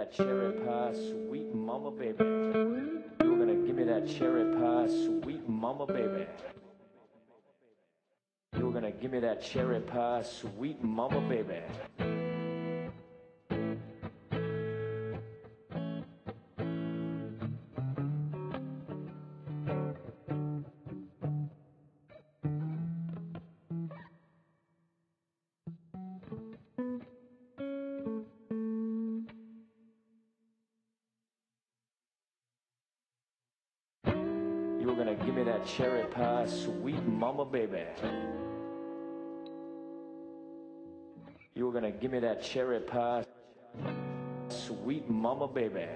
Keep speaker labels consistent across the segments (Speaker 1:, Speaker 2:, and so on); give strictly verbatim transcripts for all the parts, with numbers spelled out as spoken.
Speaker 1: that cherry pie, sweet mama baby. You're gonna give me that cherry pie, sweet mama baby. You're gonna give me that cherry pie, sweet mama baby. You're gonna give me that cherry pie, sweet mama baby. You're gonna give me that cherry pie, sweet mama baby.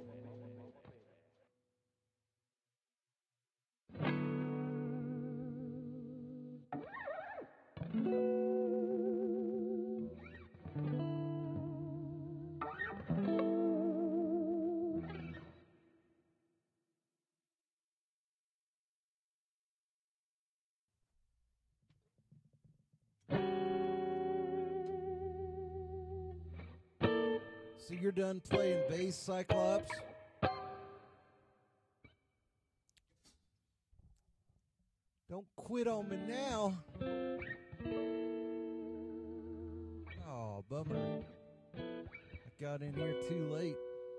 Speaker 2: So you're done playing bass, Cyclops? Don't quit on me now. Oh, bummer. I got in here too late.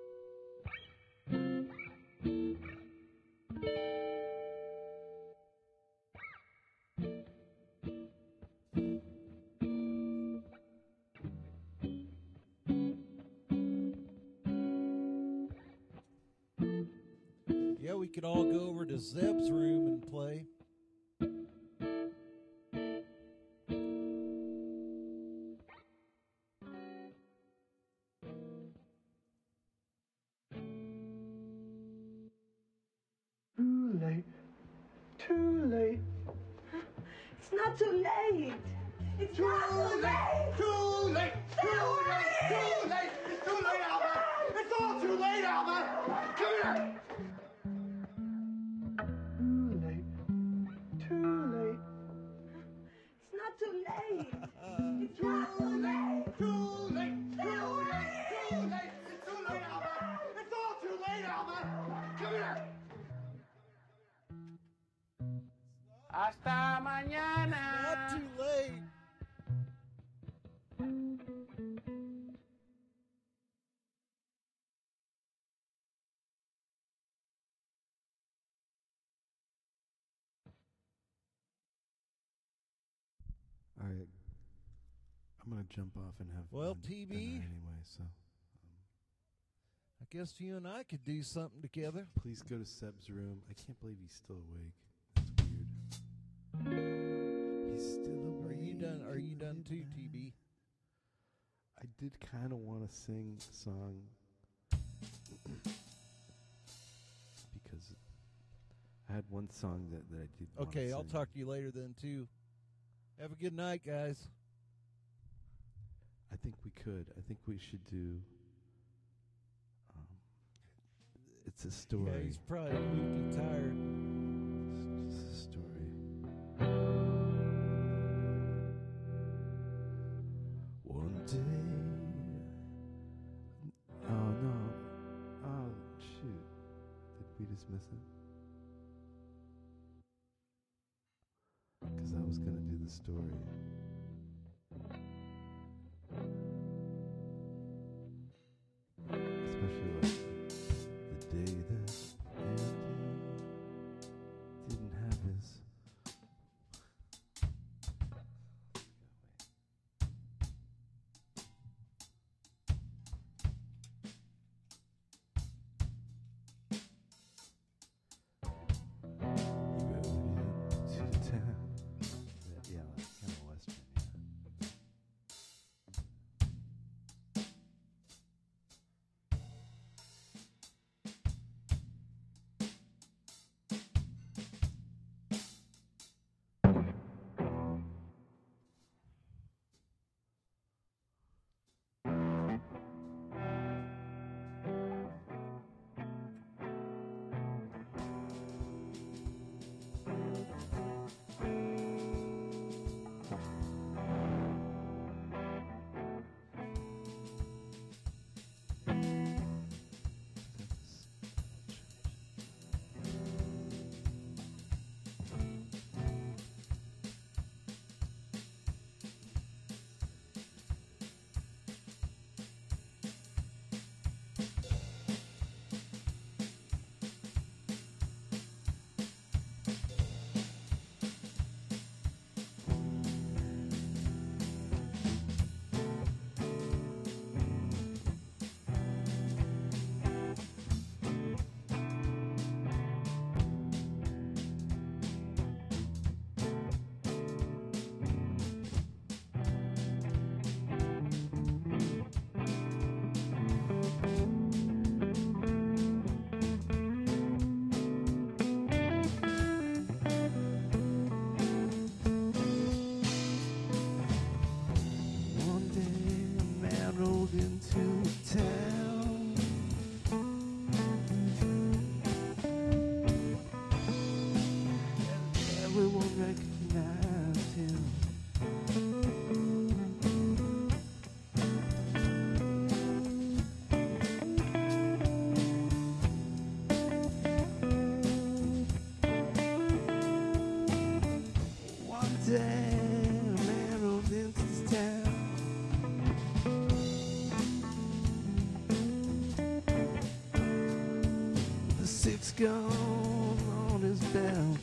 Speaker 2: Yeah, we could all go over to Zeb's room and play.
Speaker 3: Too late. Too late.
Speaker 4: It's not too late. It's
Speaker 3: Too
Speaker 4: not too late.
Speaker 3: late. Too late. Too late. Too late. It's too late, Alma. It's all too late, Alma. Come here. Too late. Too late.
Speaker 4: It's not too late. It's not too late.
Speaker 3: Too late. Too late. Too late. It's too late, Alma. It's all too late, Alma. Come here.
Speaker 5: Hasta mañana.
Speaker 2: Not too late.
Speaker 6: All right, I'm gonna jump off and have
Speaker 2: Well,
Speaker 6: fun
Speaker 2: T B?
Speaker 6: dinner anyway. So um,
Speaker 2: I guess you and I could do something together.
Speaker 6: please go to Seb's room. I can't believe he's still awake. That's weird. He's still awake.
Speaker 2: Are you done? Are you done too, T B?
Speaker 6: I did kind of want to sing a song because I had one song that, that I did. wanna
Speaker 2: Okay, I'll
Speaker 6: sing.
Speaker 2: talk to you later then too. Have a good night, guys.
Speaker 6: I think we could. I think we should do. Um, it's a story.
Speaker 2: Yeah, he's probably loopy tired.
Speaker 6: It's just a story. One day. Oh no. Oh shoot. Did we dismiss it? Because I was going to do the story. Especially like the day that Andy didn't have his. He rode into town. Yeah, that's kind of Western. six gun on his belt.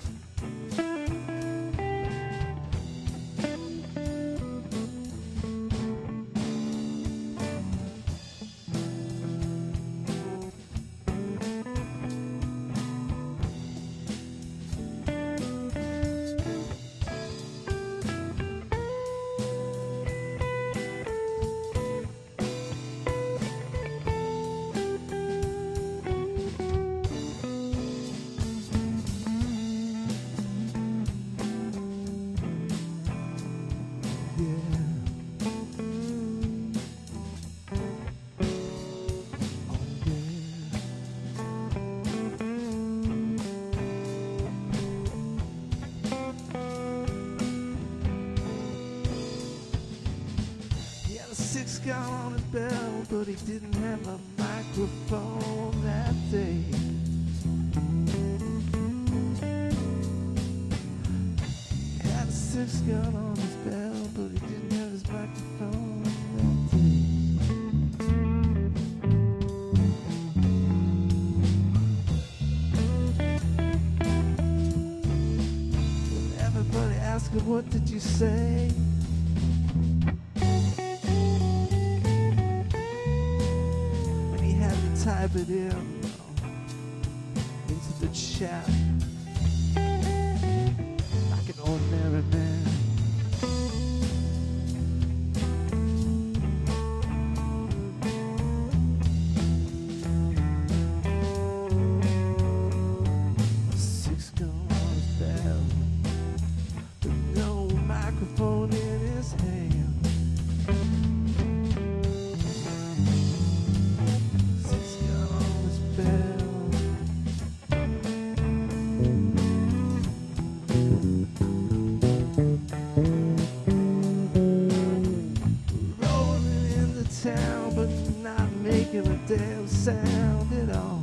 Speaker 6: Six gun on his belt, but he didn't have a microphone that day. He had a six gun on his belt, but he didn't have his microphone that day. Everybody asked him, what did you say? Type it in into the chat like an ordinary man. Six gun on his belt, with no microphone in his hand. Town, but not making a damn sound at all.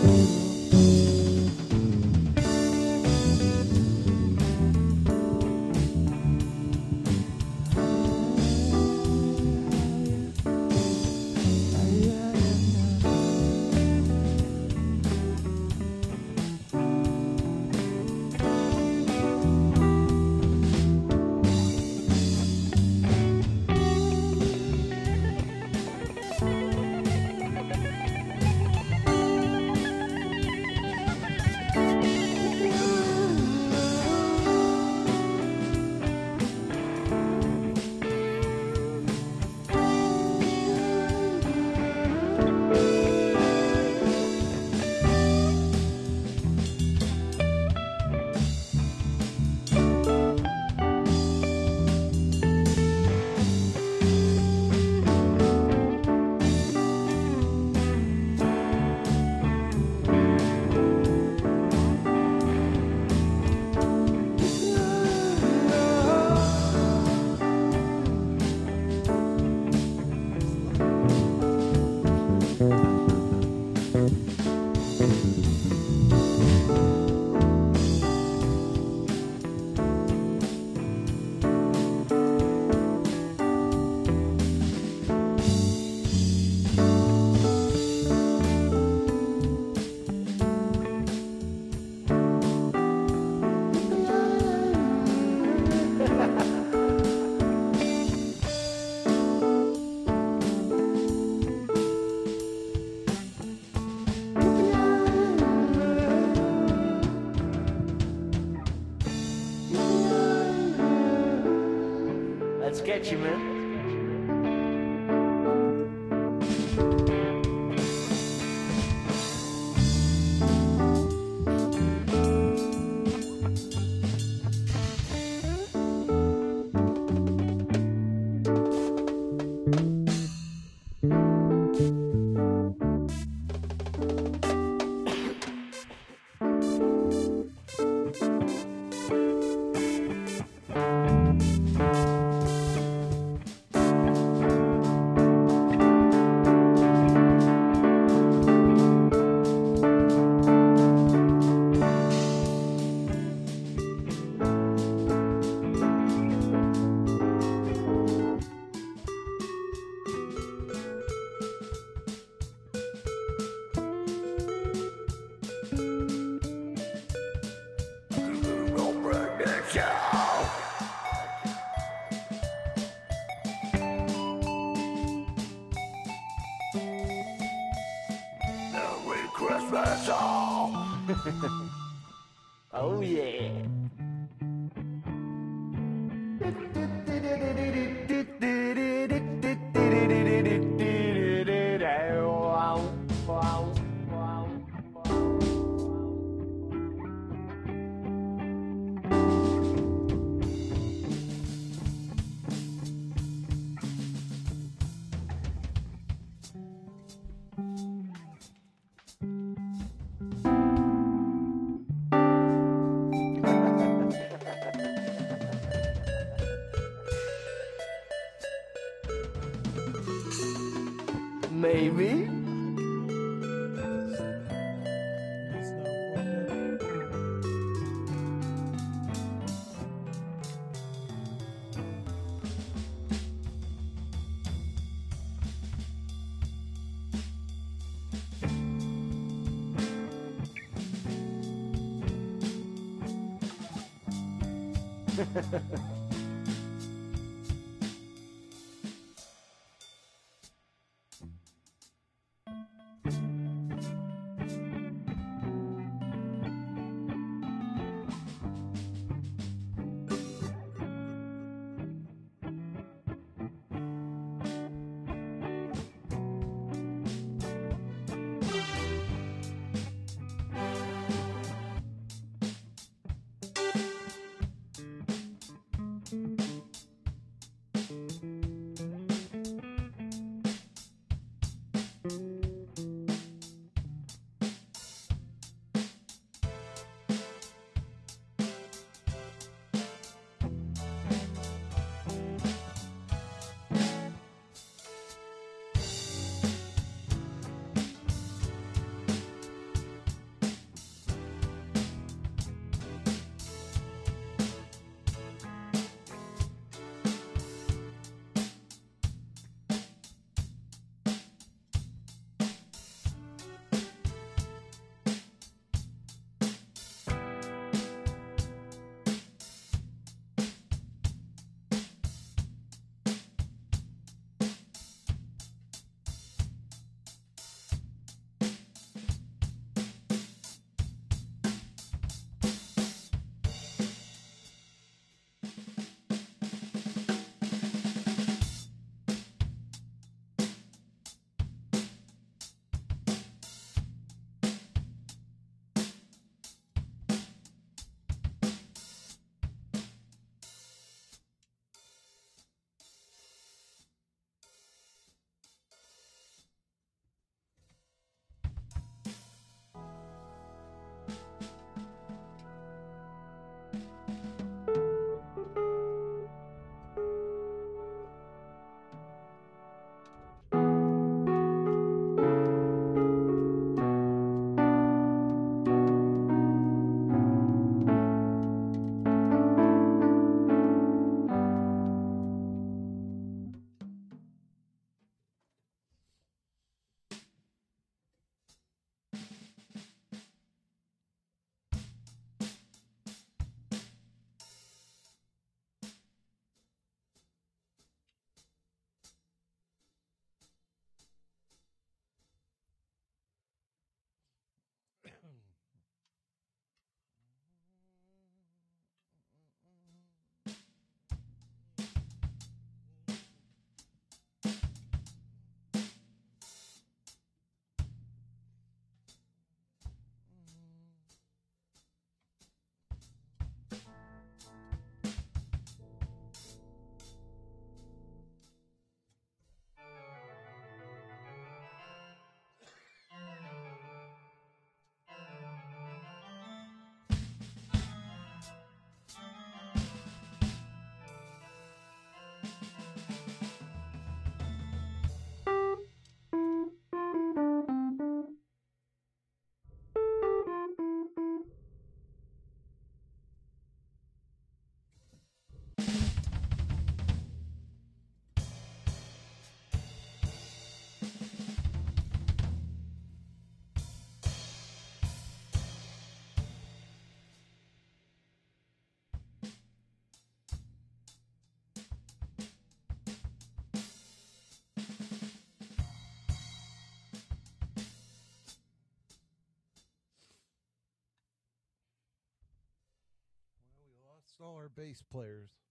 Speaker 1: Let's get you, man. Oh yeah. Maybe.
Speaker 2: It's not working. all our bass players.